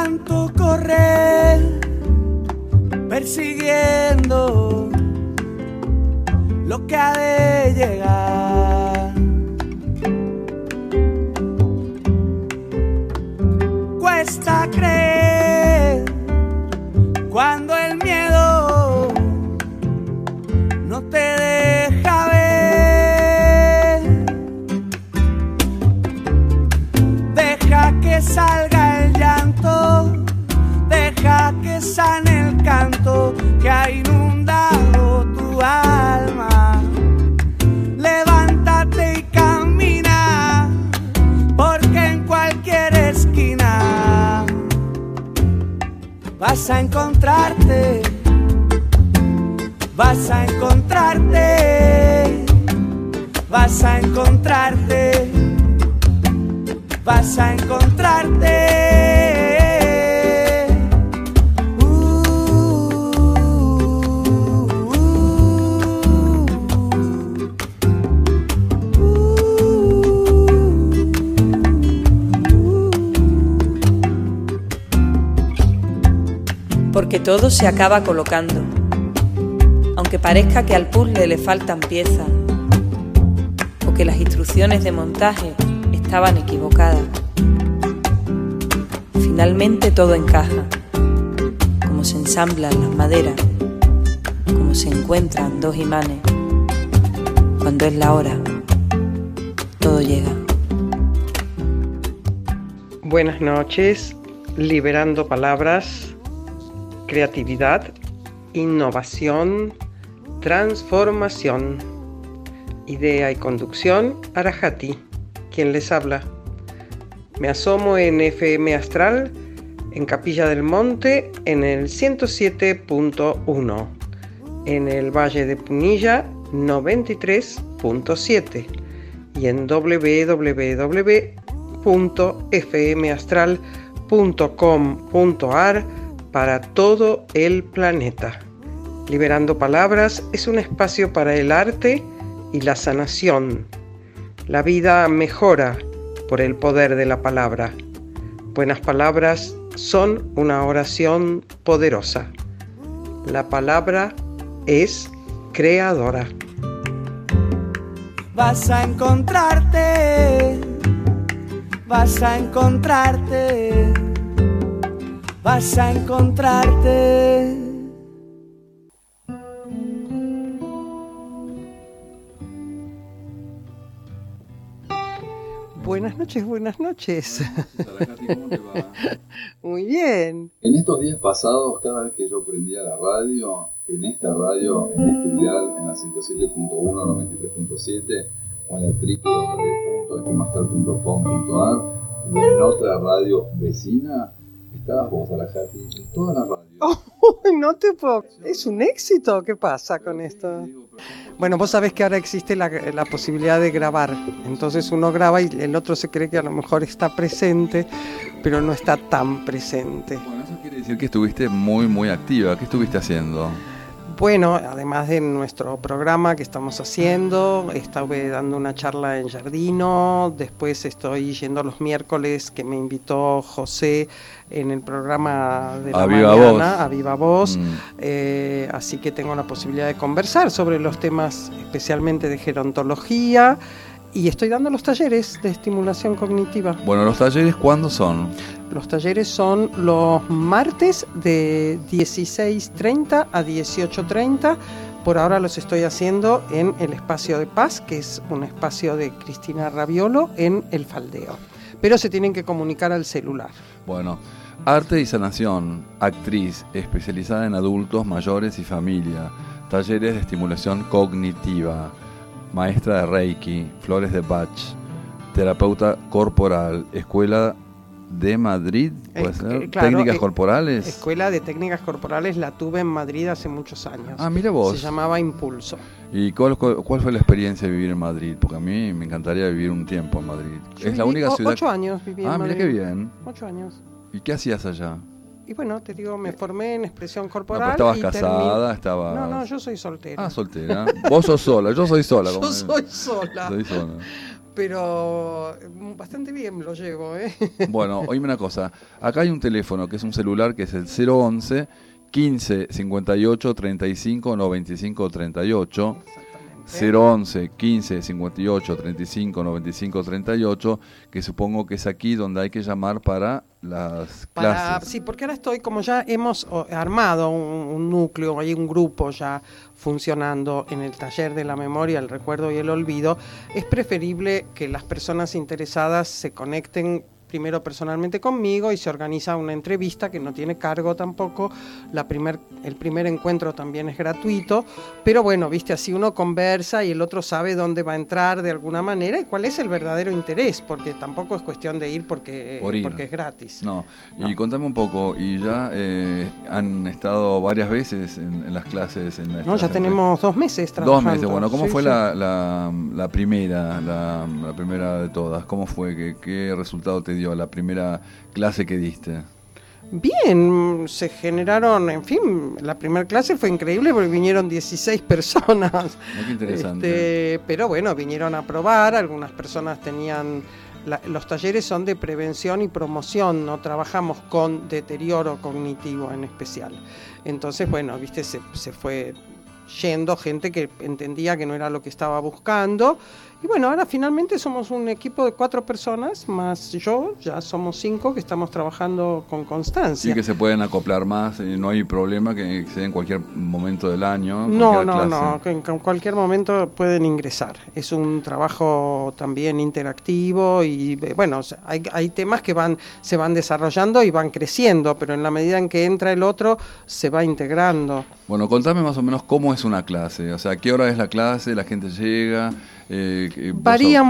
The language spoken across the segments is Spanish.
tanto correr, persiguiendo lo que ha de llegar. Cuesta creer cuando el miedo no te deja ver. Deja que salga el llanto, deja que sane el canto que ha inundado tu alma. Levántate y camina, porque en cualquier esquina vas a encontrarte, vas a encontrarte, vas a encontrarte, vas a encontrarte. Porque todo se acaba colocando, aunque parezca que al puzzle le faltan piezas o que las instrucciones de montaje estaban equivocadas. Finalmente todo encaja, como se ensamblan las maderas, como se encuentran dos imanes. Cuando es la hora, todo llega. Buenas noches, liberando palabras. Creatividad, innovación, transformación. Idea y conducción, Arajati, quien les habla. Me asomo en FM Astral, en Capilla del Monte, en el 107.1. En el Valle de Punilla, 93.7. Y en www.fmastral.com.ar para todo el planeta. Liberando Palabras es un espacio para el arte y la sanación. La vida mejora por el poder de la palabra. Buenas palabras son una oración poderosa. La palabra es creadora. Vas a encontrarte, vas a encontrarte, vas a encontrarte. Buenas noches, buenas noches. Arajati, ¿cómo te va? Muy bien. En estos días pasados, cada vez que yo prendía la radio, en esta radio, en este dial, en la 107.1, 93.7, o en la www.fmastral.com.ar, o en otra radio vecina, estabas vos, Arajati, en toda la radio. No te puedo. ¿Es un éxito? ¿Qué pasa con esto? Bueno, vos sabés que ahora existe la posibilidad de grabar. Entonces uno graba y el otro se cree que a lo mejor está presente, pero no está tan presente. Bueno, eso quiere decir que estuviste muy, muy activa. ¿Qué estuviste haciendo? Bueno, además de nuestro programa que estamos haciendo, estuve dando una charla en Giardino, después estoy yendo los miércoles que me invitó José en el programa de la mañana, A Viva Voz, así que tengo la posibilidad de conversar sobre los temas especialmente de gerontología. Y estoy dando los talleres de estimulación cognitiva. Bueno, ¿los talleres cuándo son? Los talleres son los martes de 16:30 a 18:30. Por ahora los estoy haciendo en el Espacio de Paz, que es un espacio de Cristina Raviolo en El Faldeo. Pero se tienen que comunicar al celular. Bueno, arte y sanación, actriz, especializada en adultos, mayores y familia. Talleres de estimulación cognitiva. Maestra de Reiki, flores de Bach, terapeuta corporal, Escuela de Madrid, ¿puede ser? Claro, técnicas corporales. Escuela de técnicas corporales la tuve en Madrid hace muchos años. Ah, mira vos. Se llamaba Impulso. ¿Y cuál fue la experiencia de vivir en Madrid? Porque a mí me encantaría vivir un tiempo en Madrid. Es la única ciudad. 8 años viví en Madrid. Ah, mira qué bien. 8 años. ¿Y qué hacías allá? Y bueno, te digo, me formé en expresión corporal. No, ¿estabas casada? ¿Estabas...? No, yo soy soltera. Ah, soltera. Vos sos sola, yo soy sola. Yo soy sola. Soy sola. pero bastante bien lo llevo, ¿eh? Bueno, oíme una cosa. Acá hay un teléfono que es un celular que es el 011 15 58 35 95 38. 011 15 58 35 95 38, que supongo que es aquí donde hay que llamar para las clases. Sí, porque ahora estoy, como ya hemos armado un núcleo, hay un grupo ya funcionando en el taller de la memoria, el recuerdo y el olvido, es preferible que las personas interesadas se conecten primero personalmente conmigo y se organiza una entrevista que no tiene cargo tampoco. El primer encuentro también es gratuito, pero bueno, viste, así uno conversa y el otro sabe dónde va a entrar de alguna manera y cuál es el verdadero interés, porque tampoco es cuestión de ir porque es gratis. No, y contame un poco, y ya han estado varias veces en las clases. No, ya tenemos 2 meses trabajando. 2 meses, bueno, ¿cómo fue sí. La primera de todas? ¿Cómo fue? ¿Qué resultado te dio la primera clase que diste? Bien, se generaron, en fin, la primera clase fue increíble porque vinieron 16 personas. Qué interesante. Pero bueno, vinieron a probar, algunas personas tenían... los talleres son de prevención y promoción, no trabajamos con deterioro cognitivo en especial. Entonces, bueno, viste, se fue yendo gente que entendía que no era lo que estaba buscando. Y bueno, ahora finalmente somos un equipo de 4 personas, más yo, ya somos 5 que estamos trabajando con constancia. Y que se pueden acoplar más, no hay problema que sea en cualquier momento del año. No, que en cualquier momento pueden ingresar. Es un trabajo también interactivo y bueno, hay temas que se van desarrollando y van creciendo, pero en la medida en que entra el otro, se va integrando. Bueno, contame más o menos cómo es una clase, o sea, ¿qué hora es la clase? ¿La gente llega? Varía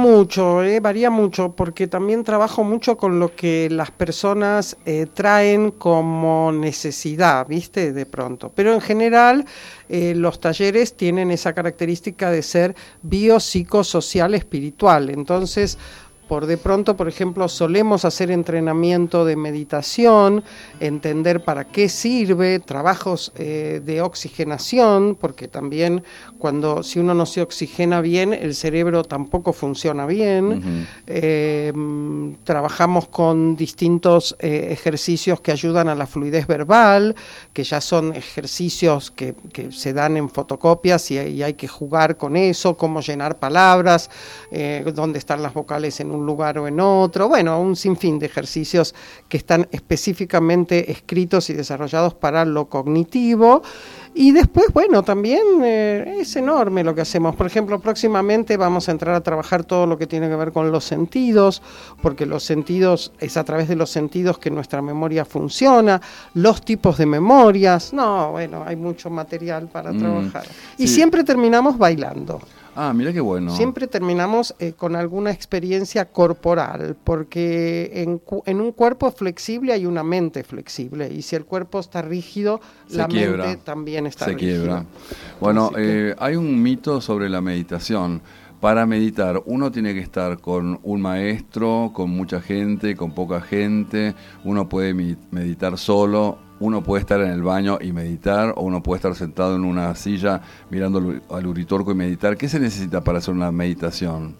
mucho, porque también trabajo mucho con lo que las personas traen como necesidad, ¿viste? De pronto. Pero en general, los talleres tienen esa característica de ser biopsicosocial espiritual. Entonces, de pronto, por ejemplo, solemos hacer entrenamiento de meditación, entender para qué sirve, trabajos de oxigenación, porque también si uno no se oxigena bien, el cerebro tampoco funciona bien. Uh-huh. Trabajamos con distintos ejercicios que ayudan a la fluidez verbal, que ya son ejercicios que se dan en fotocopias y hay que jugar con eso, cómo llenar palabras, dónde están las vocales en un lugar o en otro, bueno, un sinfín de ejercicios que están específicamente escritos y desarrollados para lo cognitivo. Y después, bueno, también es enorme lo que hacemos. Por ejemplo, próximamente vamos a entrar a trabajar todo lo que tiene que ver con los sentidos, porque los sentidos, es a través de los sentidos que nuestra memoria funciona, los tipos de memorias. No, bueno, hay mucho material para trabajar. Y siempre terminamos bailando. Ah, mira qué bueno. Siempre terminamos con alguna experiencia corporal, porque en un cuerpo flexible hay una mente flexible, y si el cuerpo está rígido, la mente también está rígida. Se quiebra. Bueno, hay un mito sobre la meditación. Para meditar, uno tiene que estar con un maestro, con mucha gente, con poca gente, uno puede meditar solo. Uno puede estar en el baño y meditar, o uno puede estar sentado en una silla mirando al uritorco y meditar. ¿Qué se necesita para hacer una meditación?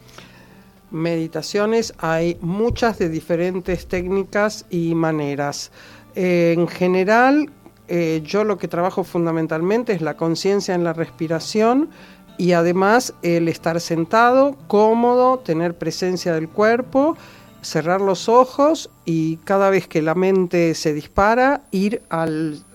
Meditaciones hay muchas de diferentes técnicas y maneras. En general, yo lo que trabajo fundamentalmente es la conciencia en la respiración y además el estar sentado, cómodo, tener presencia del cuerpo, cerrar los ojos y cada vez que la mente se dispara, ir a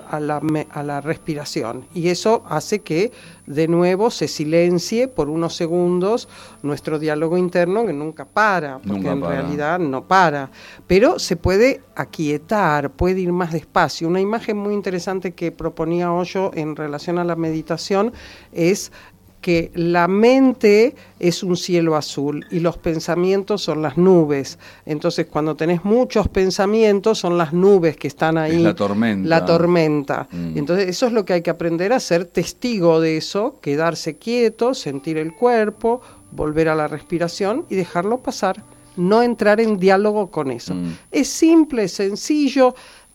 la respiración. Y eso hace que de nuevo se silencie por unos segundos nuestro diálogo interno, que nunca para, porque en realidad no para. Pero se puede aquietar, puede ir más despacio. Una imagen muy interesante que proponía Osho en relación a la meditación es que la mente es un cielo azul y los pensamientos son las nubes. Entonces, cuando tenés muchos pensamientos, son las nubes que están ahí. Es la tormenta. La tormenta. Entonces, eso es lo que hay que aprender a ser testigo de eso, quedarse quieto, sentir el cuerpo, volver a la respiración y dejarlo pasar. No entrar en diálogo con eso. Es simple, es sencillo.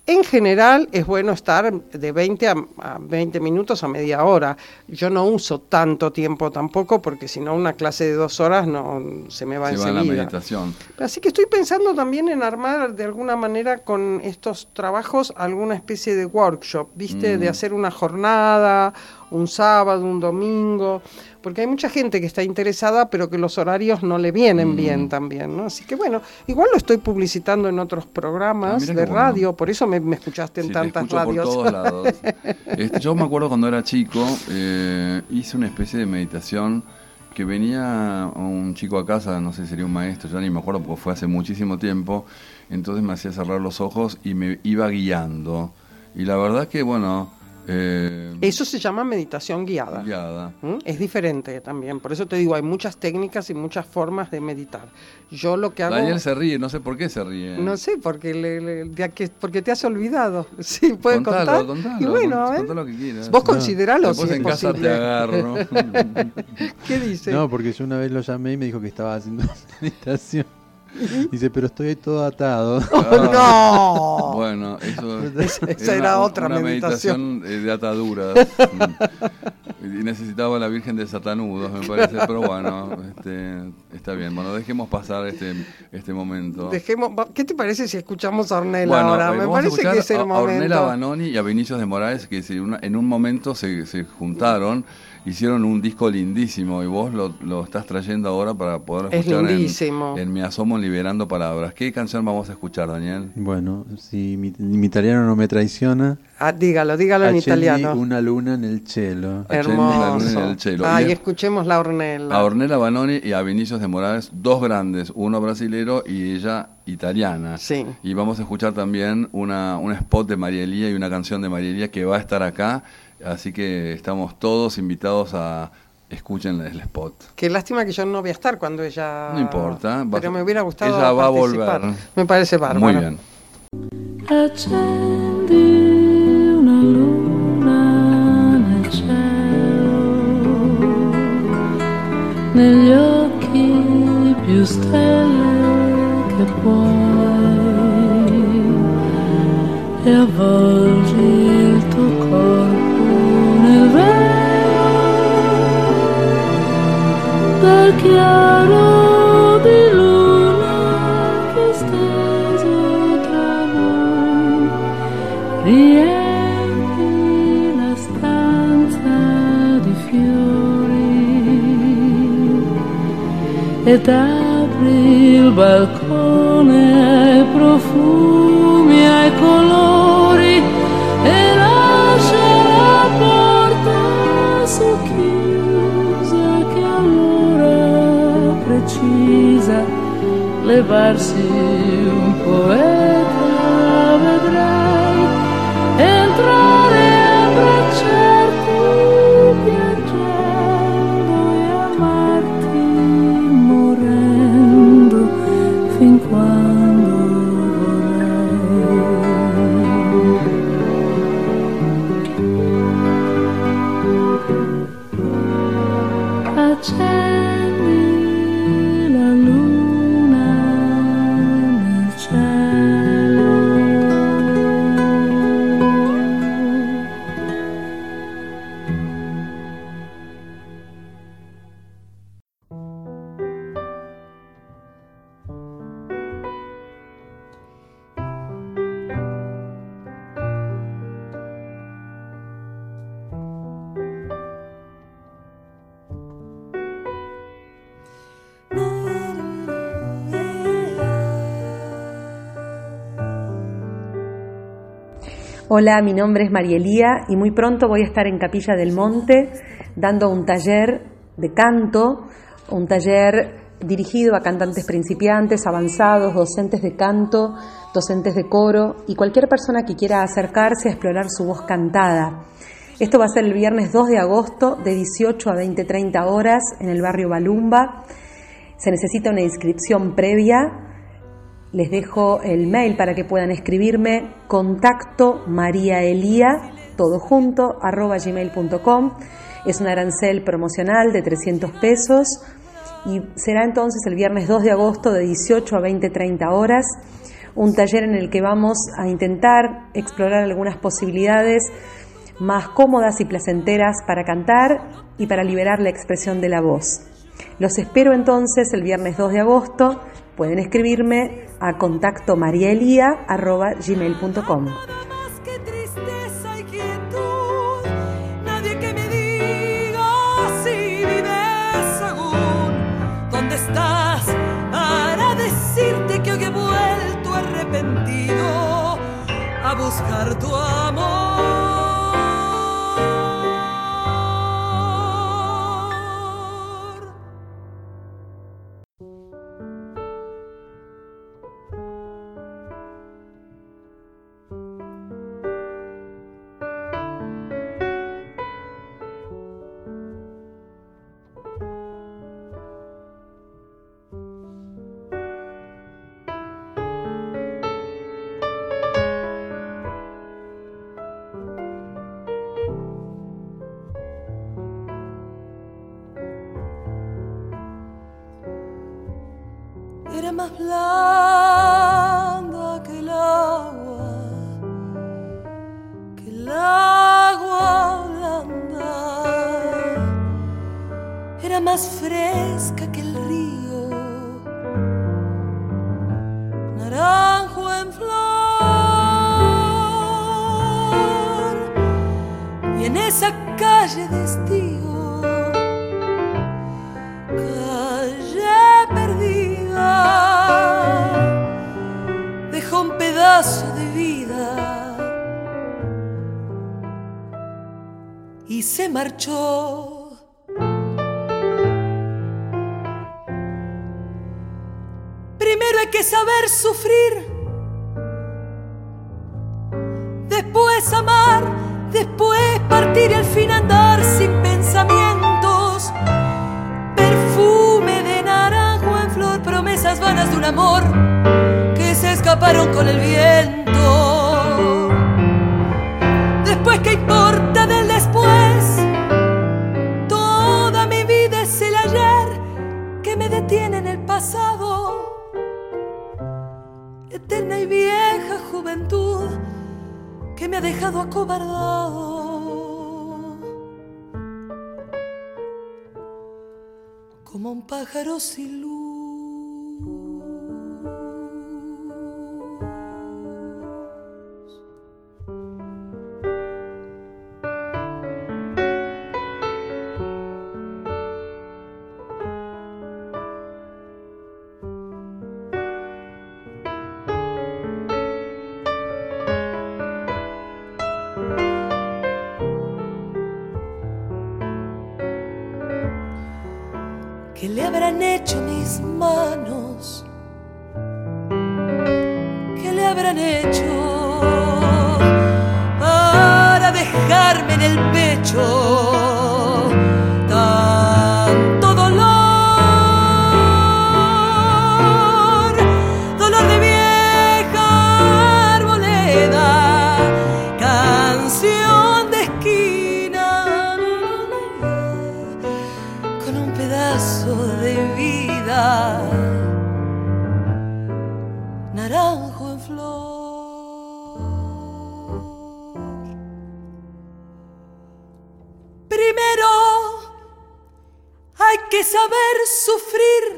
En general es bueno estar de 20 a 20 minutos a media hora. Yo no uso tanto tiempo tampoco, porque si no una clase de 2 horas no se me va enseguida. Se va la meditación. Así que estoy pensando también en armar de alguna manera con estos trabajos alguna especie de workshop, ¿viste? De hacer una jornada, un sábado, un domingo, porque hay mucha gente que está interesada, pero que los horarios no le vienen bien también, ¿no? Así que bueno, igual lo estoy publicitando en otros programas de radio, bueno. Por eso me escuchaste en tantas radios. Por todos lados. Yo me acuerdo cuando era chico, hice una especie de meditación que venía un chico a casa, no sé si sería un maestro, ya ni me acuerdo porque fue hace muchísimo tiempo, entonces me hacía cerrar los ojos y me iba guiando. Y la verdad que, bueno... eso se llama meditación guiada. Es diferente también, por eso te digo, hay muchas técnicas y muchas formas de meditar. Yo lo que hago... Daniel se ríe, no sé por qué se ríe. No sé, porque te has olvidado. Sí, puedes contar. Contalo, y bueno, contá lo que quieras. Vos consideralo. Después si en casa te agarro. ¿Qué dice? No, porque yo una vez lo llamé y me dijo que estaba haciendo meditación. Dice, pero estoy todo atado. ¡No! Bueno, esa era otra meditación de ataduras. Y necesitaba la Virgen de Satanudos, me parece, pero bueno, está bien. Bueno, dejemos pasar este momento. ¿Qué te parece si escuchamos a Ornella ahora? Me parece que es el momento. A Ornella Vanoni y a Vinicius de Moraes, que en un momento se juntaron, hicieron un disco lindísimo y vos lo estás trayendo ahora para poder escuchar en Me Asomo Liberando Palabras. ¿Qué canción vamos a escuchar, Daniel? Bueno, si mi italiano no me traiciona... dígalo en italiano. Una luna en el cielo. Hermoso. Y escuchemos a Ornella. A Ornella Vanoni y a Vinicius de Moraes, dos grandes, uno brasilero y ella italiana. Sí. Y vamos a escuchar también un spot de María Elía y una canción de María Elía que va a estar acá. Así que estamos todos invitados a escuchen el spot. Qué lástima que yo no voy a estar cuando ella... No importa. Pero me hubiera gustado ella va participar. A volver. Me parece bárbaro. Muy bien. Accendi una luna nel cielo, negli occhi più stelle che puoi, e avvolgi il tuo corpo nel velo del chiaro di luna che steso tra noi riempi la stanza di fiori ed apri il balcone ai profumi, ai colori e lascia la porta socchiusa che allora precisa levarsi un poeta, vedrai entrare a abbracciarti piangendo e amarti morendo fin quando vorrai. Accendi la luna nel cielo. Hola, mi nombre es María Elía y muy pronto voy a estar en Capilla del Monte dando un taller de canto, un taller dirigido a cantantes principiantes, avanzados, docentes de canto, docentes de coro y cualquier persona que quiera acercarse a explorar su voz cantada. Esto va a ser el viernes 2 de agosto de 18 a 20-30 horas en el barrio Balumba. Se necesita una inscripción previa. Les dejo el mail para que puedan escribirme, contacto mariaelia, todo junto, @gmail.com. Es un arancel promocional de 300 pesos y será entonces el viernes 2 de agosto de 18 a 20-30 horas. un taller en el que vamos a intentar explorar algunas posibilidades más cómodas y placenteras para cantar y para liberar la expresión de la voz. Los espero entonces el viernes 2 de agosto. Pueden escribirme a contactomariaelia@gmail.com. A buscar tu amor. Era más blanda que el agua blanda. Era más fresca que el río, naranjo en flor. Y en esa calle de estío, dejó un pedazo de vida y se marchó. Primero hay que saber sufrir, después amar, después partir y al fin andar sin pensamientos. Perfume de naranjo en flor, promesas vanas de un amor que se escaparon con el viento. Después, ¿qué importa del después? Toda mi vida es el ayer que me detiene en el pasado. Eterna y vieja juventud que me ha dejado acobardado. Como un pájaro sin luz. ¿Qué le habrán hecho mis manos? ¿Qué le habrán hecho para dejarme en el pecho tanto dolor? Dolor de vieja arboleda, canción de esquina, con un pedazo de vida, naranjo en flor. Primero hay que saber sufrir,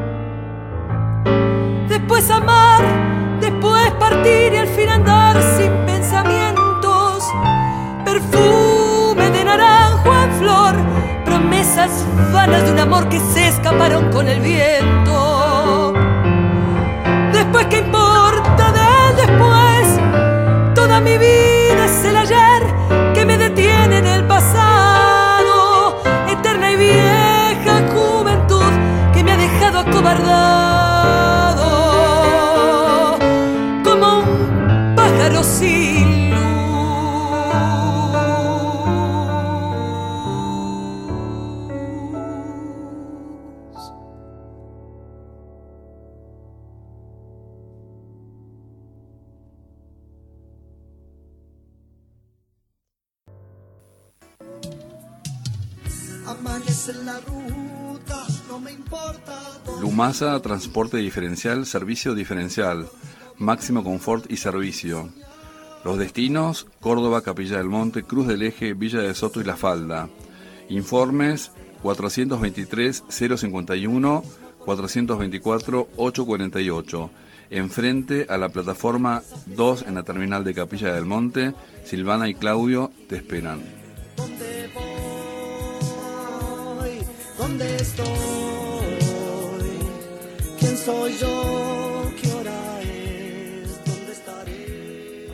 después amar, después partir y al fin andar sin pensamientos. Perfume de naranjo en flor, promesas vanas de un amor que se escaparon con el viento. Después, ¿qué importa del después? Toda mi vida es el ayer que me detiene en el pasado. Eterna y vieja juventud que me ha dejado acobardado como un pájaro sin luz. Lumasa, transporte diferencial, servicio diferencial. máximo confort y servicio. Los destinos: Córdoba, Capilla del Monte, Cruz del Eje, Villa de Soto y La Falda. Informes 423-051, 424-848. Enfrente a la plataforma 2 en la terminal de Capilla del Monte. Silvana y Claudio te esperan. ¿Dónde voy? ¿Dónde estoy? ¿Quién soy yo? ¿Qué hora es? ¿Dónde estaré?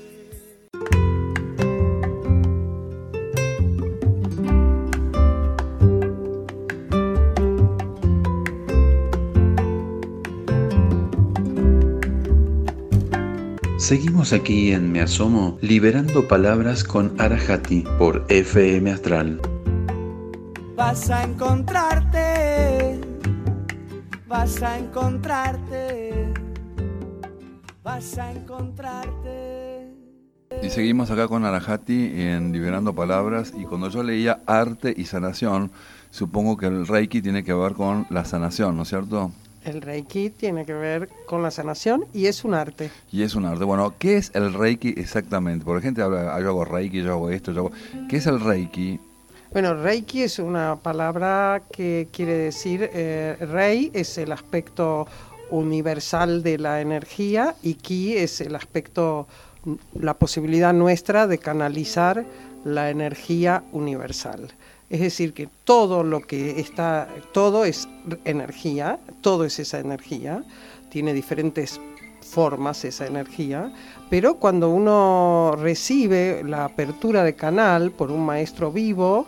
Seguimos aquí en Me Asomo, liberando palabras con Arahati por FM Astral. Vas a encontrarte, vas a encontrarte, vas a encontrarte. Y seguimos acá con Arahati en Liberando Palabras, y cuando yo leía arte y sanación, supongo que el Reiki tiene que ver con la sanación, ¿no es cierto? El Reiki tiene que ver con la sanación y es un arte. Y es un arte. Bueno, ¿qué es el Reiki exactamente? Porque la gente habla, yo hago Reiki, yo hago esto, yo hago... ¿Qué es el Reiki? Bueno, Reiki es una palabra que quiere decir, Rei es el aspecto universal de la energía y Ki es el aspecto, la posibilidad nuestra de canalizar la energía universal. Es decir, que todo lo que está, todo es energía, todo es esa energía, tiene diferentes formas esa energía, pero cuando uno recibe la apertura de canal por un maestro vivo,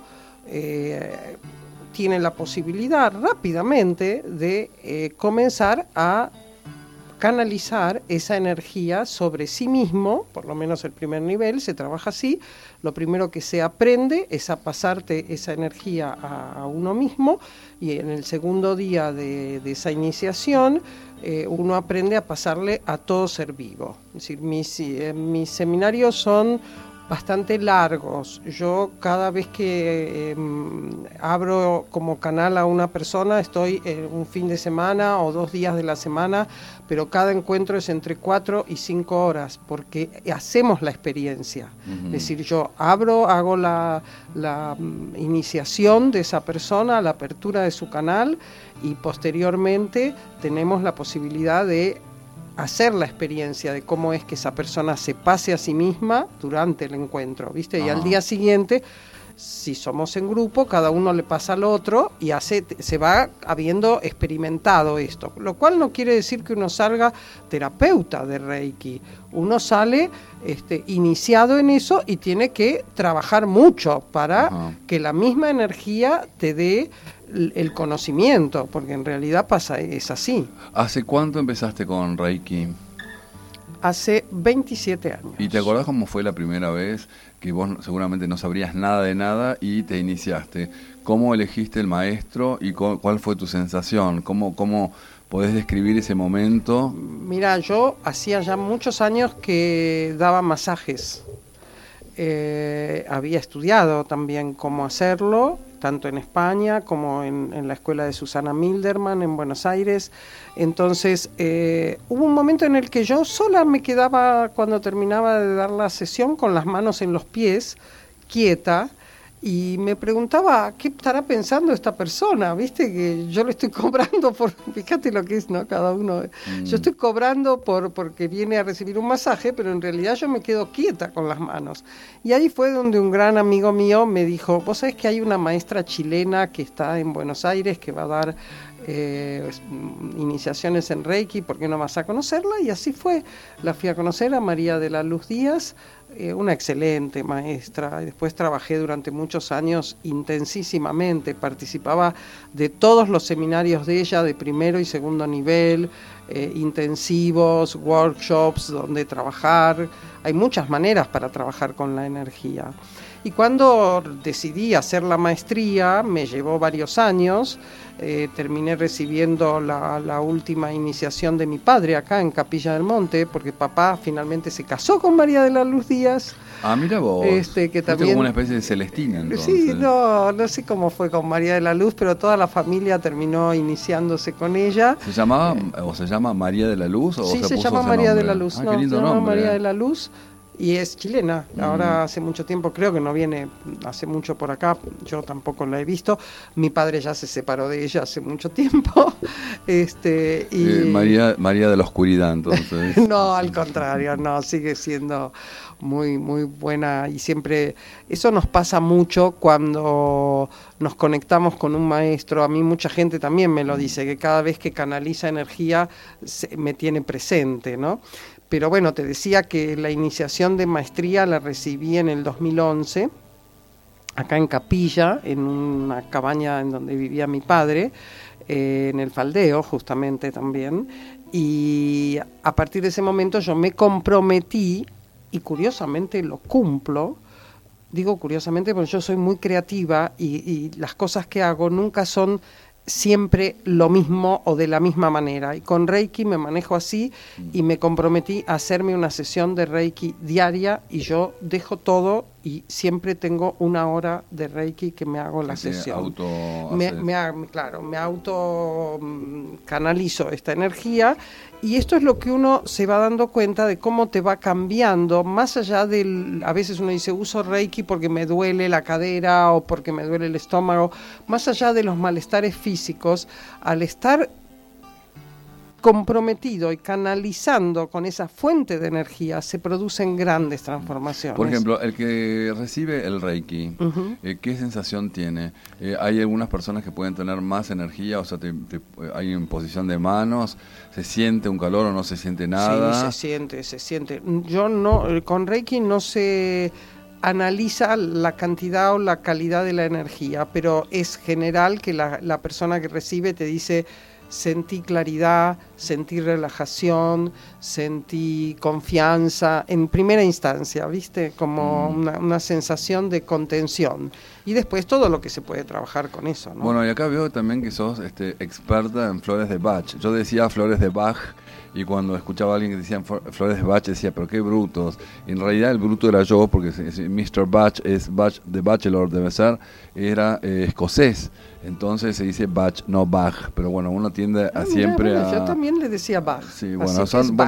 tiene la posibilidad rápidamente de comenzar a canalizar esa energía sobre sí mismo. Por lo menos el primer nivel se trabaja así. Lo primero que se aprende es a pasarte esa energía a uno mismo, y en el segundo día de esa iniciación uno aprende a pasarle a todo ser vivo. Es decir, mis seminarios son bastante largos. Yo cada vez que abro como canal a una persona, estoy un fin de semana o 2 días de la semana, pero cada encuentro es entre 4 y 5 horas, porque hacemos la experiencia. Es decir, yo hago la iniciación de esa persona, la apertura de su canal, y posteriormente tenemos la posibilidad de hacer la experiencia de cómo es que esa persona se pase a sí misma durante el encuentro, ¿viste? Y al día siguiente, si somos en grupo, cada uno le pasa al otro y se va habiendo experimentado esto, lo cual no quiere decir que uno salga terapeuta de Reiki. Uno sale iniciado en eso y tiene que trabajar mucho para que la misma energía te dé el conocimiento, porque en realidad es así. ¿Hace cuánto empezaste con Reiki? Hace 27 años. ¿Y te acordás cómo fue la primera vez que vos seguramente no sabrías nada de nada y te iniciaste? ¿Cómo elegiste el maestro y cuál fue tu sensación? ¿Cómo podés describir ese momento? Mira, yo hacía ya muchos años que daba masajes. Había estudiado también cómo hacerlo, tanto en España como en la escuela de Susana Milderman en Buenos Aires. Entonces hubo un momento en el que yo sola me quedaba, cuando terminaba de dar la sesión, con las manos en los pies, quieta, y me preguntaba, ¿qué estará pensando esta persona? ¿Viste? Que yo le estoy cobrando por... Fíjate lo que es, ¿no? Cada uno... Yo estoy cobrando porque viene a recibir un masaje, pero en realidad yo me quedo quieta con las manos. Y ahí fue donde un gran amigo mío me dijo, vos sabés que hay una maestra chilena que está en Buenos Aires, que va a dar iniciaciones en Reiki, ¿por qué no vas a conocerla? Y así fue. La fui a conocer, a María de la Luz Díaz, una excelente maestra. Y después trabajé durante muchos años intensísimamente, participaba de todos los seminarios de ella, de primero y segundo nivel, intensivos, workshops donde trabajar. Hay muchas maneras para trabajar con la energía. Y cuando decidí hacer la maestría, me llevó varios años, terminé recibiendo la última iniciación de mi padre acá en Capilla del Monte, porque papá finalmente se casó con María de la Luz Díaz. Ah, mira vos. Que también, como una especie de Celestina, entonces. Sí, no sé cómo fue con María de la Luz, pero toda la familia terminó iniciándose con ella. ¿Se llamaba o se llama María de la Luz? ¿O Sí, se puso llama ese María de nombre? la Luz. Ah, No, qué lindo se llama nombre. María de la Luz y es chilena. Ahora hace mucho tiempo, creo que no viene hace mucho por acá. Yo tampoco la he visto. Mi padre ya se separó de ella hace mucho tiempo. María de la Oscuridad, entonces. No, al contrario, no, sigue siendo muy, muy buena y siempre, eso nos pasa mucho cuando nos conectamos con un maestro. A mí mucha gente también me lo dice, que cada vez que canaliza energía me tiene presente, ¿no? Pero bueno, te decía que la iniciación de maestría la recibí en el 2011, acá en Capilla, en una cabaña en donde vivía mi padre, en el Faldeo justamente también, y a partir de ese momento yo me comprometí, y curiosamente lo cumplo. Digo curiosamente porque yo soy muy creativa y las cosas que hago nunca son siempre lo mismo o de la misma manera. Y con Reiki me manejo así y me comprometí a hacerme una sesión de Reiki diaria y yo dejo todo y siempre tengo una hora de Reiki que me hago la sesión. Me auto canalizo esta energía y esto es lo que uno se va dando cuenta de cómo te va cambiando, más allá del, a veces uno dice uso Reiki porque me duele la cadera o porque me duele el estómago, más allá de los malestares físicos, al estar comprometido y canalizando con esa fuente de energía se producen grandes transformaciones. Por ejemplo, el que recibe el Reiki, ¿qué sensación tiene? Hay algunas personas que pueden tener más energía, o sea, hay imposición de manos, ¿se siente un calor o no se siente nada? Sí, se siente. Yo no, con Reiki no se analiza la cantidad o la calidad de la energía, pero es general que la persona que recibe te dice: sentí claridad, sentí relajación, sentí confianza, en primera instancia, ¿viste? Como una sensación de contención. Y después todo lo que se puede trabajar con eso, ¿no? Bueno, y acá veo también que sos experta en flores de Bach. Yo decía flores de Bach, y cuando escuchaba a alguien que decía flores de Bach, decía, pero qué brutos. Y en realidad el bruto era yo, porque Mr. Bach es Bach, The Bachelor debe ser, era escocés. Entonces se dice Bach, no Bach, pero bueno, uno tiende a siempre a... Yo también le decía Bach. Sí, bueno,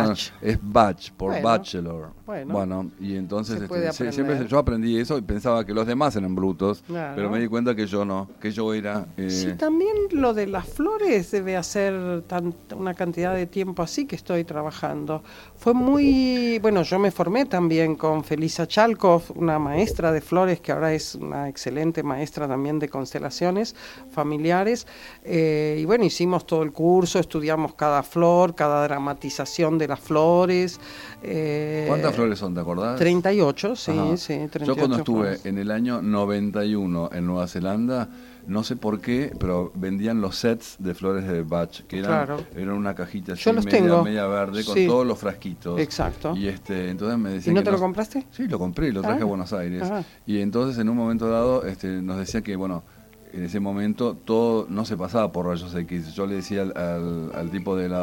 es Bach, por Bachelor. Bueno, y entonces siempre yo aprendí eso y pensaba que los demás eran brutos, claro. Pero me di cuenta que yo no, que yo era... Sí, también lo de las flores debe hacer una cantidad de tiempo así que estoy trabajando. Fue muy... Bueno, yo me formé también con Felisa Chalkov, una maestra de flores que ahora es una excelente maestra también de constelaciones familiares, y bueno, hicimos todo el curso, estudiamos cada flor, cada dramatización de las flores. ¿Cuántas flores son, te acordás? 38, sí, Ajá. sí, 38. Yo cuando estuve flores. en el año 91 en Nueva Zelanda, no sé por qué, pero vendían los sets de flores de Bach, que eran una cajita así, media verde, con todos los frasquitos. Exacto. Y entonces me decían ¿Y no te lo compraste? Sí, lo compré, lo traje a Buenos Aires. Ajá. Y entonces en un momento dado nos decía que, bueno, en ese momento todo no se pasaba por rayos X. Yo le decía al tipo de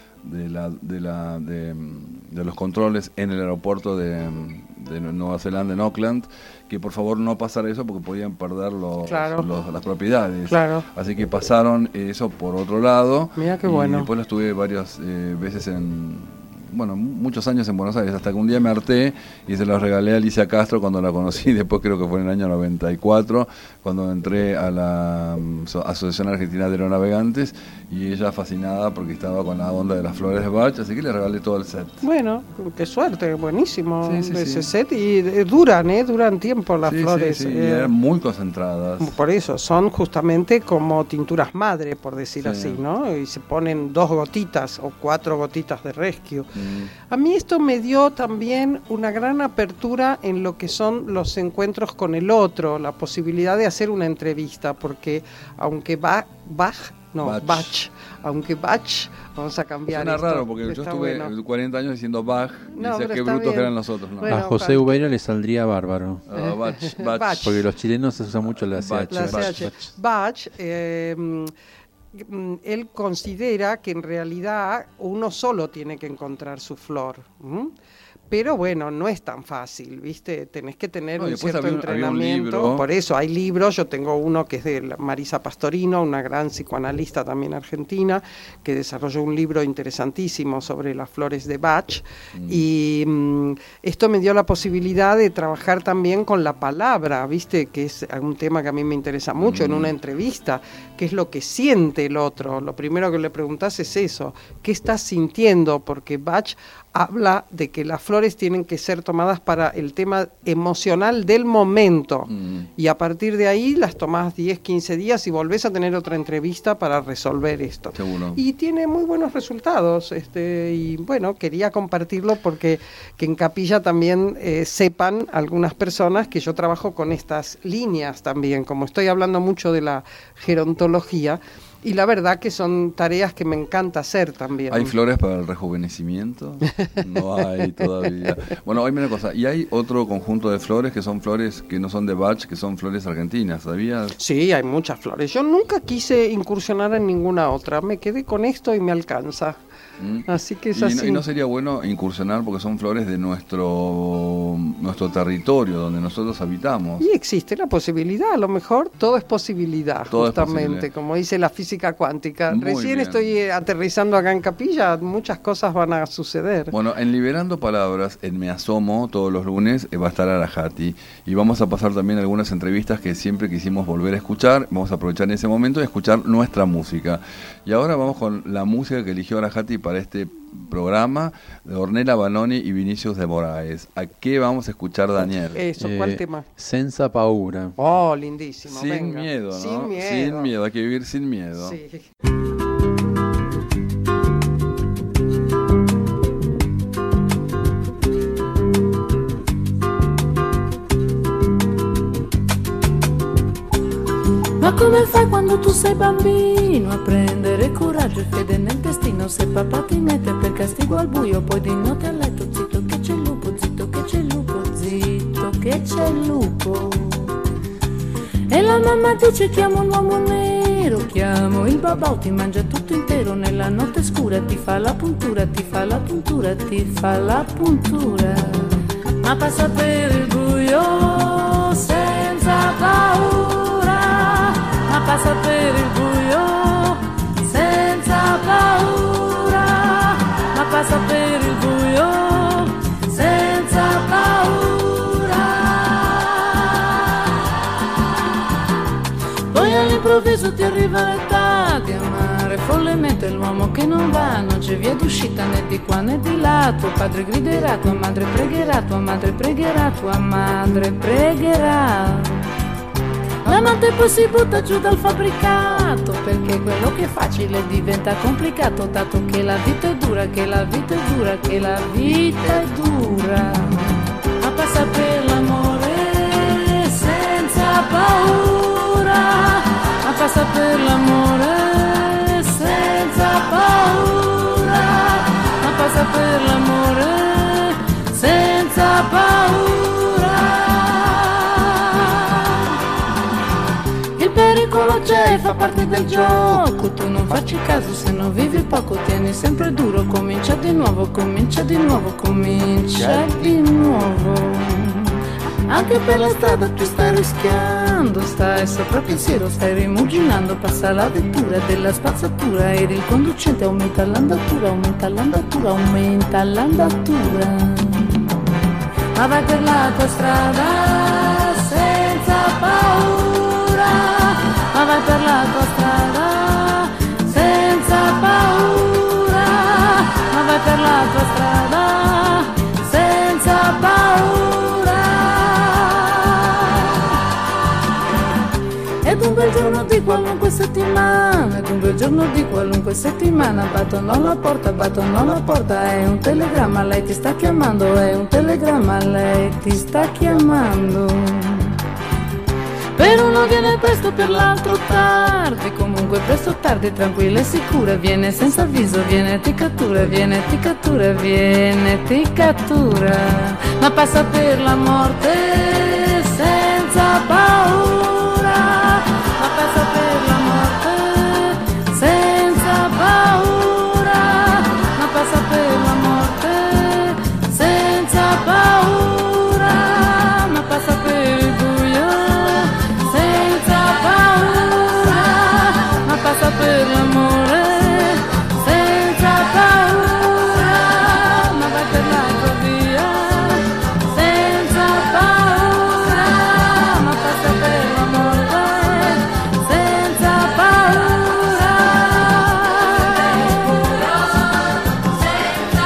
los controles en el aeropuerto de Nueva Zelanda, en Auckland, que por favor no pasara eso porque podían perder las propiedades. Claro. Así que pasaron eso por otro lado. Mira qué y bueno. Después lo estuve varias veces muchos años en Buenos Aires, hasta que un día me harté y se los regalé a Alicia Castro cuando la conocí, después creo que fue en el año 94, cuando entré a la Asociación Argentina de Aeronavegantes, y ella fascinada porque estaba con la onda de las flores de Bach, así que le regalé todo el set. Bueno, qué suerte, buenísimo ese sí. set, y duran tiempo las flores. Sí, y eran muy concentradas. Por eso, son justamente como tinturas madre, por decir así, ¿no? Y se ponen 2 gotitas o 4 gotitas de Rescue. A mí esto me dio también una gran apertura en lo que son los encuentros con el otro, la posibilidad de hacer una entrevista, porque aunque Bach No, Bach. Bach. Aunque Bach, vamos a cambiar. Suena esto, raro porque yo está estuve bueno. 40 años diciendo Bach y No, decía pero qué está brutos que bien. eran nosotros. No. Bueno, A José Ubeira le saldría bárbaro. Bach, Bach. Bach. Porque los chilenos se usan mucho la Bach. CH. La Bach. CH. Bach, él considera que en realidad uno solo tiene que encontrar su flor. Pero bueno, no es tan fácil, ¿viste? Tenés que tener No, un después cierto había un entrenamiento. libro. Por eso hay libros. Yo tengo uno que es de Marisa Pastorino, una gran psicoanalista también argentina, que desarrolló un libro interesantísimo sobre las flores de Bach. Y esto me dio la posibilidad de trabajar también con la palabra, ¿viste? Que es un tema que a mí me interesa mucho en una entrevista, qué es lo que siente el otro. Lo primero que le preguntás es eso, ¿qué estás sintiendo? Porque Bach habla de que las flores tienen que ser tomadas para el tema emocional del momento y a partir de ahí las tomás 10, 15 días y volvés a tener otra entrevista para resolver esto. Seguro. Y tiene muy buenos resultados y bueno, quería compartirlo porque que en Capilla también sepan algunas personas que yo trabajo con estas líneas también, como estoy hablando mucho de la gerontología. Y la verdad que son tareas que me encanta hacer también. ¿Hay flores para el rejuvenecimiento? No hay todavía. Bueno, oíme una cosa, y hay otro conjunto de flores que son flores que no son de Bach, que son flores argentinas, ¿sabías? Sí, hay muchas flores. Yo nunca quise incursionar en ninguna otra, me quedé con esto y me alcanza. Así que es así. Y no sería bueno incursionar porque son flores de nuestro territorio, donde nosotros habitamos. Y existe la posibilidad, a lo mejor todo es posibilidad, Todo es justamente, posible. como dice la física cuántica. Muy Recién bien. estoy aterrizando acá en Capilla, muchas cosas van a suceder. Bueno, en Liberando Palabras, en Me Asomo, todos los lunes, va a estar Arajati. Y vamos a pasar también algunas entrevistas que siempre quisimos volver a escuchar. Vamos a aprovechar en ese momento y escuchar nuestra música. Y ahora vamos con la música que eligió Arajati para este programa, de Ornella Vanoni y Vinicius de Moraes. ¿A qué vamos a escuchar, Daniel? Eso, ¿cuál tema? Senza paura. Oh, lindísimo. Sin venga. miedo, ¿no? Sin miedo. Sin miedo, hay que vivir sin miedo. Sí. Ma come fai quando tu sei bambino a prendere coraggio e fede nel destino? Se papà ti mette per castigo al buio, poi di notte a letto, zitto che c'è il lupo, zitto che c'è il lupo, zitto che c'è il lupo. E la mamma dice chiamo un uomo nero, chiamo il babà, ti mangia tutto intero, nella notte scura ti fa la puntura, ti fa la puntura, ti fa la puntura. Ma passa per il buio senza paura, ma passa per il buio senza paura, ma passa per il buio senza paura. Poi all'improvviso ti arriva l'età di amare follemente l'uomo che non va, non c'è via d'uscita né di qua né di là. Tuo padre griderà, tua madre pregherà, tua madre pregherà, tua madre pregherà. L'amante poi si butta giù dal fabbricato, perché quello che è facile diventa complicato, dato che la vita è dura, che la vita è dura, che la vita è dura. Ma passa per l'amore senza paura, ma passa per l'amore senza paura, ma passa per l'amore senza paura. Il pericolo c'è, fa parte del gioco, tu non facci caso se non vivi poco, tieni sempre duro, comincia di nuovo, comincia di nuovo, comincia di nuovo. Anche per la strada tu stai rischiando, stai sopra pensiero, stai rimuginando, passa la vettura della spazzatura ed il conducente aumenta l'andatura, aumenta l'andatura, aumenta l'andatura. Ma vai per la tua strada senza paura, ma vai per la tua strada senza paura, ma vai per la tua strada senza paura. Ed un bel giorno di qualunque settimana, ed un bel giorno di qualunque settimana, battono alla porta, è un telegramma, lei ti sta chiamando, è un telegramma, lei ti sta chiamando. Per uno viene presto, per l'altro tardi, comunque presto o tardi, tranquilla e sicura, viene senza avviso, viene ti cattura, viene ti cattura, viene ti cattura, ma passa per la morte senza paura, ma passa per la morte senza paura, ma passa per la morte senza paura, ma passa per il buio senza paura, ma passa per l'amore senza paura, ma vai per la tua via senza paura, ma passa per la morte senza paura, senza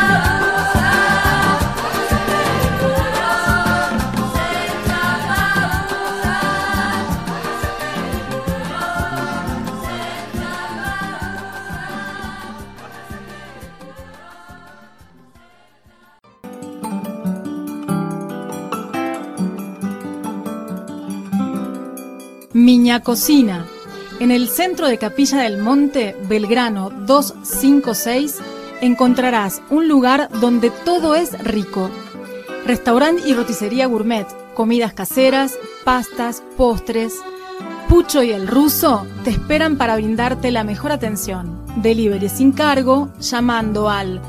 Miña Cocina. En el centro de Capilla del Monte, Belgrano 256, encontrarás un lugar donde todo es rico. Restaurante y roticería gourmet, comidas caseras, pastas, postres. Pucho y el Ruso te esperan para brindarte la mejor atención. Delivery sin cargo, llamando al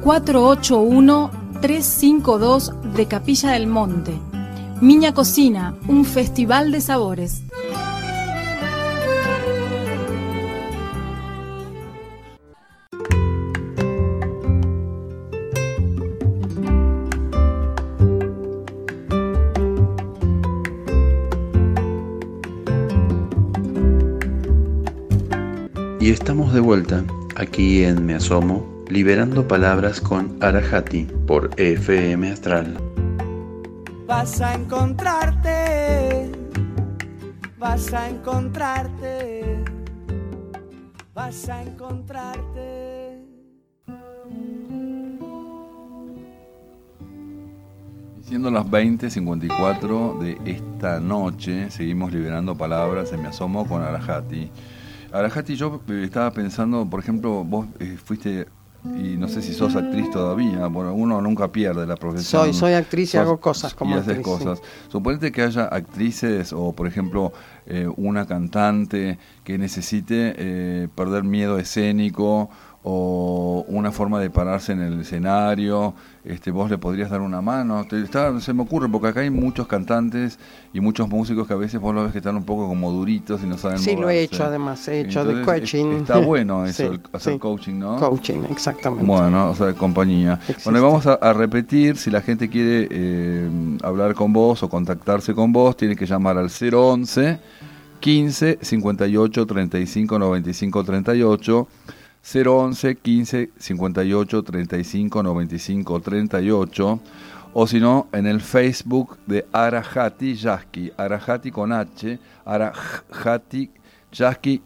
481-352 de Capilla del Monte. Miña Cocina, un festival de sabores. Y estamos de vuelta aquí en Me Asomo, liberando palabras con Arahati por FM Astral. Vas a encontrarte, vas a encontrarte, vas a encontrarte. Siendo las 20:54 de esta noche, seguimos liberando palabras en Me Asomo con Arahati. Arahati, yo estaba pensando, por ejemplo, vos fuiste, y no sé si sos actriz todavía, bueno, uno nunca pierde la profesión. Soy actriz y hago cosas como actriz. Y haces cosas. Sí. Suponete que haya actrices o, por ejemplo, una cantante que necesite perder miedo escénico o una forma de pararse en el escenario, vos le podrías dar una mano. Se me ocurre, porque acá hay muchos cantantes y muchos músicos que a veces vos lo ves que están un poco como duritos y no saben moverse. Sí, lo he hecho además, entonces, de coaching. Está bueno eso, sí, hacer coaching, ¿no? Coaching, exactamente. Bueno, o sea, compañía. Existe. Bueno, vamos a repetir, si la gente quiere hablar con vos o contactarse con vos, tiene que llamar al 011 15 58 35 95 38, 011 15 58 35 95 38, o si no, en el Facebook de Arahati Yasky, Arahati con H, Arahati Yasky,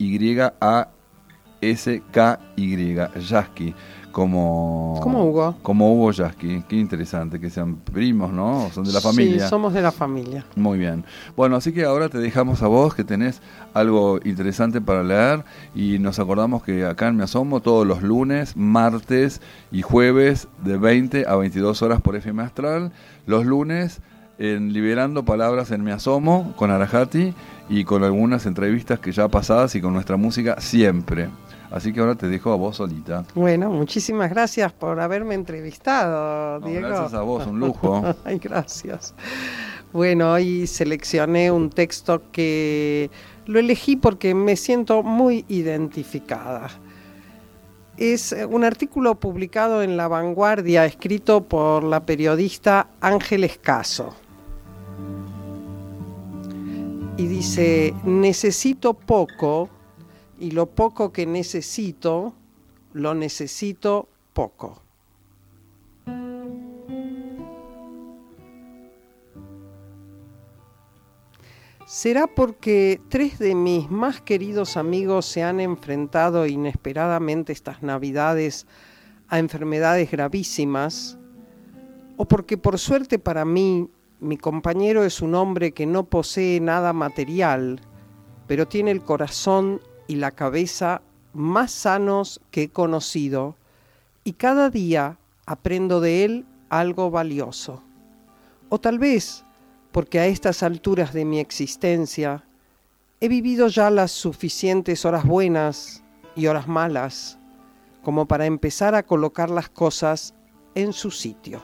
Y-A-S-K-Y, Yasky, como Hugo Yasky. Qué interesante que sean primos, ¿no? Son de la familia. Sí, somos de la familia. Muy bien. Bueno, así que ahora te dejamos a vos, que tenés algo interesante para leer, y nos acordamos que acá en Me Asomo todos los lunes, martes y jueves de 20 a 22 horas por FM Astral, los lunes en Liberando Palabras en Me Asomo con Arahati y con algunas entrevistas que ya pasadas y con nuestra música siempre. Así que ahora te dejo a vos solita. Bueno, muchísimas gracias por haberme entrevistado, Diego. Gracias a vos, un lujo. Ay, gracias. Bueno, hoy seleccioné un texto que lo elegí porque me siento muy identificada. Es un artículo publicado en La Vanguardia, escrito por la periodista Ángeles Caso. Y dice: necesito poco, y lo poco que necesito, lo necesito poco. ¿Será porque 3 de mis más queridos amigos se han enfrentado inesperadamente estas Navidades a enfermedades gravísimas? ¿O porque por suerte para mí Mi compañero es un hombre que no posee nada material, pero tiene el corazón y la cabeza más sanos que he conocido, y cada día aprendo de él algo valioso. O tal vez, porque a estas alturas de mi existencia he vivido ya las suficientes horas buenas y horas malas como para empezar a colocar las cosas en su sitio.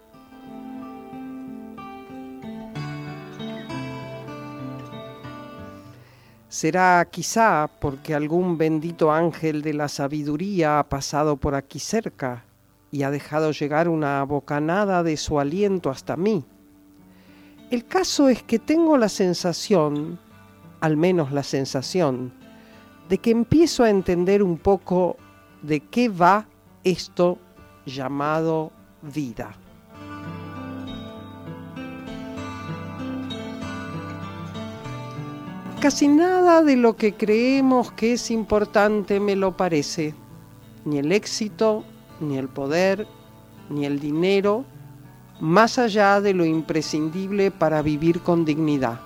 Será quizá porque algún bendito ángel de la sabiduría ha pasado por aquí cerca y ha dejado llegar una bocanada de su aliento hasta mí. El caso es que tengo la sensación, al menos la sensación, de que empiezo a entender un poco de qué va esto llamado vida. Casi nada de lo que creemos que es importante me lo parece, ni el éxito, ni el poder, ni el dinero, más allá de lo imprescindible para vivir con dignidad.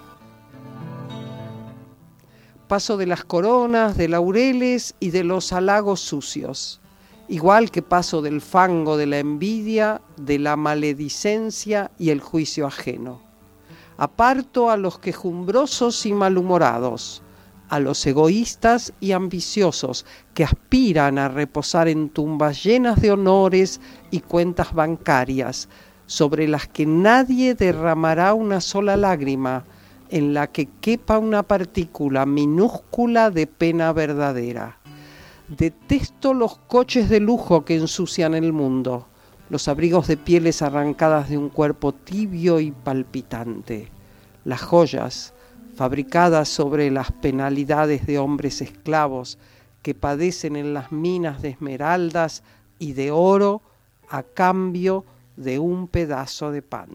Paso de las coronas, de laureles y de los halagos sucios, igual que paso del fango de la envidia, de la maledicencia y el juicio ajeno. Aparto a los quejumbrosos y malhumorados, a los egoístas y ambiciosos que aspiran a reposar en tumbas llenas de honores y cuentas bancarias, sobre las que nadie derramará una sola lágrima, en la que quepa una partícula minúscula de pena verdadera. Detesto los coches de lujo que ensucian el mundo, los abrigos de pieles arrancadas de un cuerpo tibio y palpitante, las joyas fabricadas sobre las penalidades de hombres esclavos que padecen en las minas de esmeraldas y de oro a cambio de un pedazo de pan.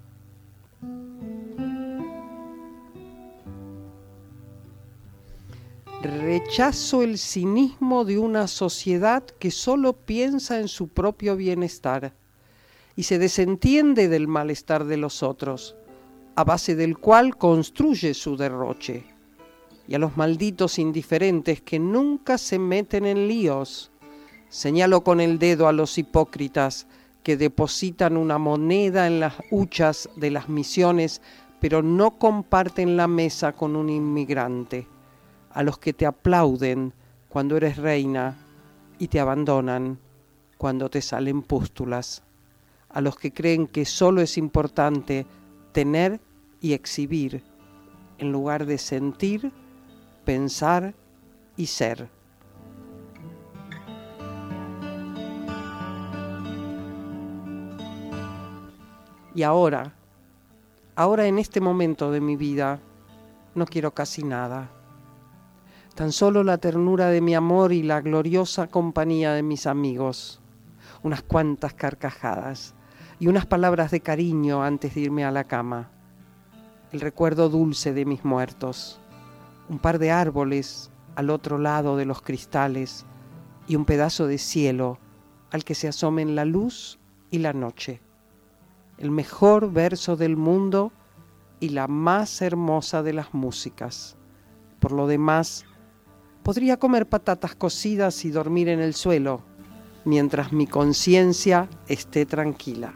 Rechazo el cinismo de una sociedad que solo piensa en su propio bienestar y se desentiende del malestar de los otros, a base del cual construye su derroche. Y a los malditos indiferentes que nunca se meten en líos, señalo con el dedo a los hipócritas que depositan una moneda en las huchas de las misiones, pero no comparten la mesa con un inmigrante, a los que te aplauden cuando eres reina y te abandonan cuando te salen pústulas, a los que creen que solo es importante tener y exhibir, en lugar de sentir, pensar y ser. Y ahora en este momento de mi vida, no quiero casi nada. Tan solo la ternura de mi amor y la gloriosa compañía de mis amigos, unas cuantas carcajadas y unas palabras de cariño antes de irme a la cama, el recuerdo dulce de mis muertos, un par de árboles al otro lado de los cristales y un pedazo de cielo al que se asomen la luz y la noche, el mejor verso del mundo y la más hermosa de las músicas. Por lo demás, podría comer patatas cocidas y dormir en el suelo, mientras mi conciencia esté tranquila.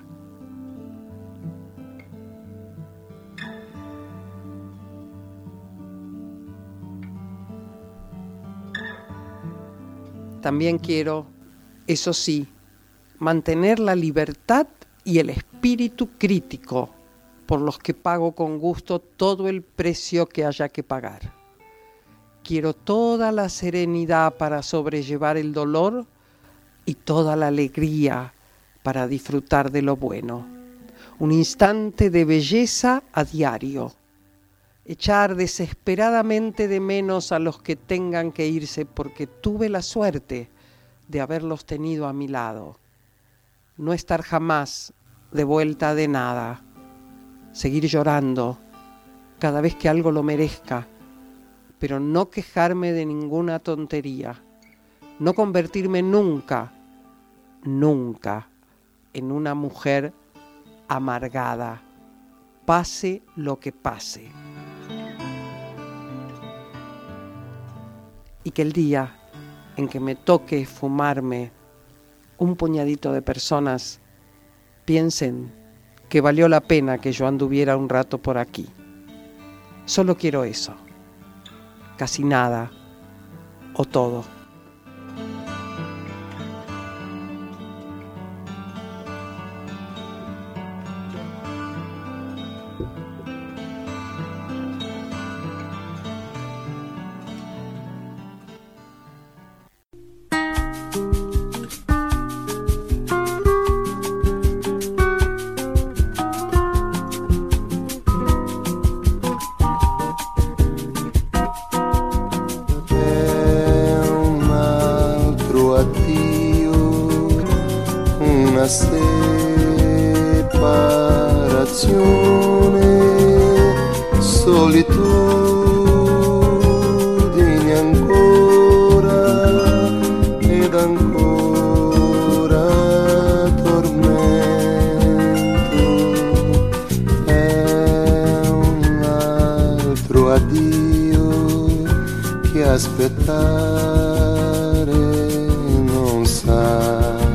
También quiero, eso sí, mantener la libertad y el espíritu crítico, por los que pago con gusto todo el precio que haya que pagar. Quiero toda la serenidad para sobrellevar el dolor y toda la alegría para disfrutar de lo bueno. Un instante de belleza a diario. Echar desesperadamente de menos a los que tengan que irse porque tuve la suerte de haberlos tenido a mi lado. No estar jamás de vuelta de nada. Seguir llorando cada vez que algo lo merezca, pero no quejarme de ninguna tontería. No convertirme nunca en una mujer amargada, pase lo que pase. Y que el día en que me toque fumarme un puñadito de personas piensen que valió la pena que yo anduviera un rato por aquí. Solo quiero eso, casi nada o todo. Solitudine ancora ed ancora tormento, è un altro addio che aspettare non sa.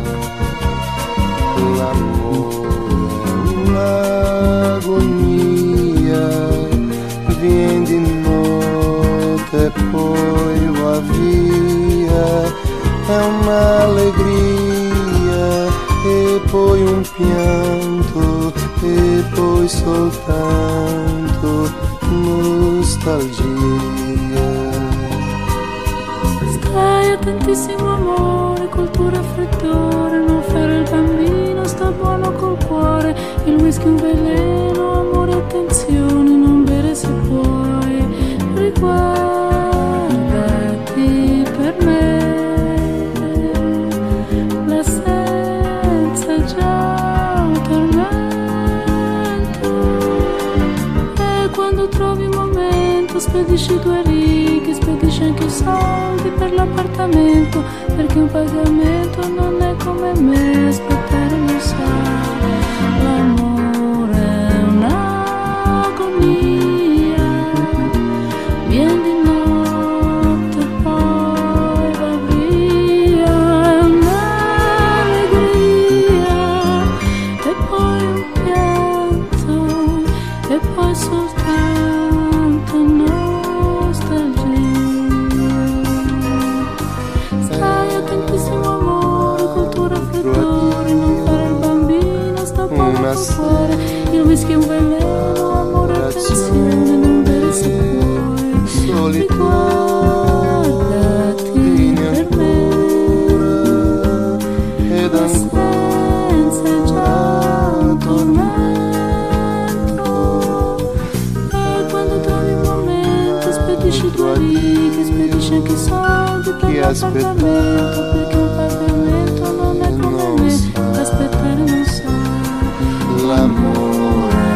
Vien di notte e poi va via, è un'allegria e poi un pianto e poi soltanto nostalgia. Stai attentissimo amore, cultura freddore, non fare il bambino, sta buono col cuore, il whisky un veleno, amore attenzione, non bere se puoi, riguardati per me, l'assenza è già un tormento, e quando trovi un momento spedisci 2 righe, spedisci anche i soldi per l'appartamento, perché un pagamento non è come me, aspettare lo sai, l'amore è un'agonia, vieni di notte poi va via, è un'allegria e poi un pianto e poi soltanto nostalgia. Stai attentissimo amore, cultura freddore, non fare il bambino, sta buono col cuore, il whisky è un veleno, amore attenzione, non bere se puoi, riguardati per me, l'assenza è già un tormento, e quando trovi un momento spedisci 2 righe, spedisci anche i soldi per l'appartamento, perché un pagamento non è come me, aspettare non sa, l'amore è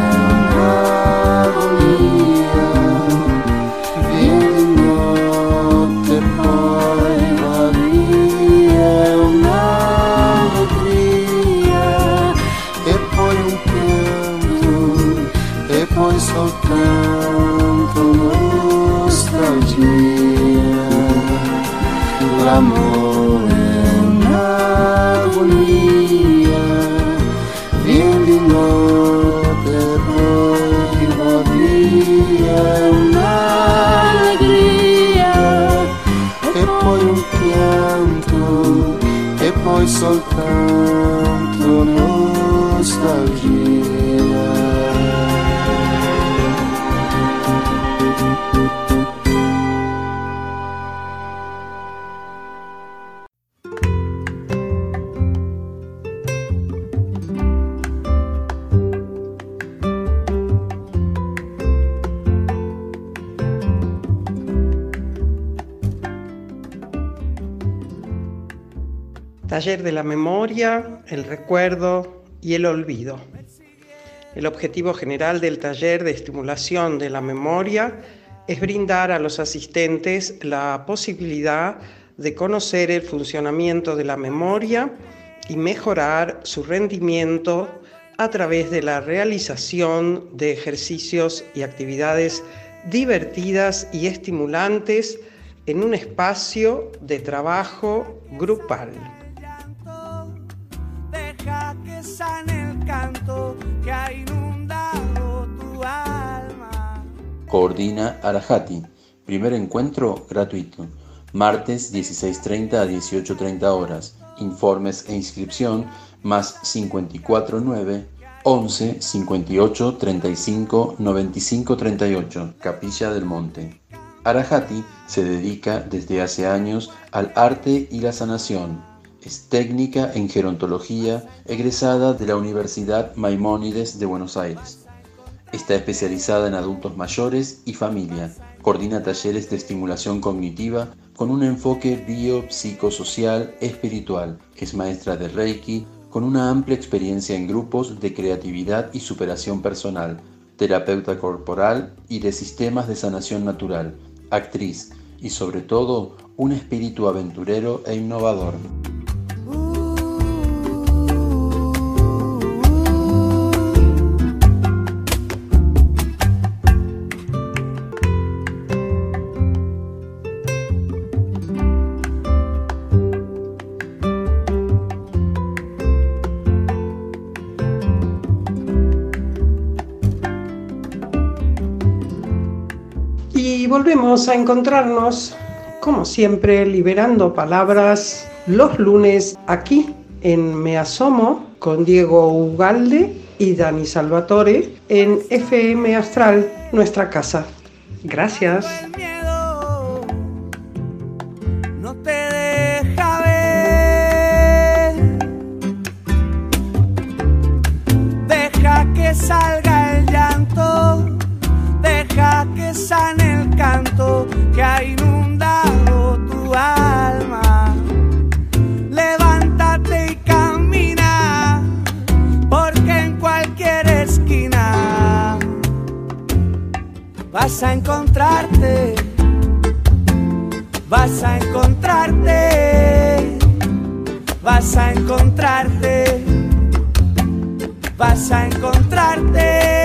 un'agonia, vieni di notte e poi va via, è un'allegria e poi un pianto e poi soltanto nostalgia. L'amore è un'agonia, vieni di notte e poi va via, è un'allegria e poi un pianto e poi soltanto nostalgia. Taller de la memoria, el recuerdo y el olvido. El objetivo general del taller de estimulación de la memoria es brindar a los asistentes la posibilidad de conocer el funcionamiento de la memoria y mejorar su rendimiento a través de la realización de ejercicios y actividades divertidas y estimulantes en un espacio de trabajo grupal. Deja que sane el canto que ha inundado tu alma. Coordina Arahati. Primer encuentro gratuito. Martes 16:30 a 18:30 horas. Informes e inscripción más 549 11 58 35 95 38. Capilla del Monte. Arahati se dedica desde hace años al arte y la sanación. Es técnica en gerontología, egresada de la Universidad Maimónides de Buenos Aires. Está especializada en adultos mayores y familia. Coordina talleres de estimulación cognitiva con un enfoque biopsicosocial espiritual. Es maestra de Reiki con una amplia experiencia en grupos de creatividad y superación personal. Terapeuta corporal y de sistemas de sanación natural. Actriz y sobre todo un espíritu aventurero e innovador. Y volvemos a encontrarnos, como siempre, liberando palabras los lunes aquí en Me Asomo con Diego Ugalde y Dani Salvatore en FM Astral, nuestra casa. Gracias. El miedo no te deja ver. Deja que salga el llanto. Deja que sane el canto que ha inundado tu alma. Levántate y camina, porque en cualquier esquina vas a encontrarte, vas a encontrarte, vas a encontrarte, vas a encontrarte.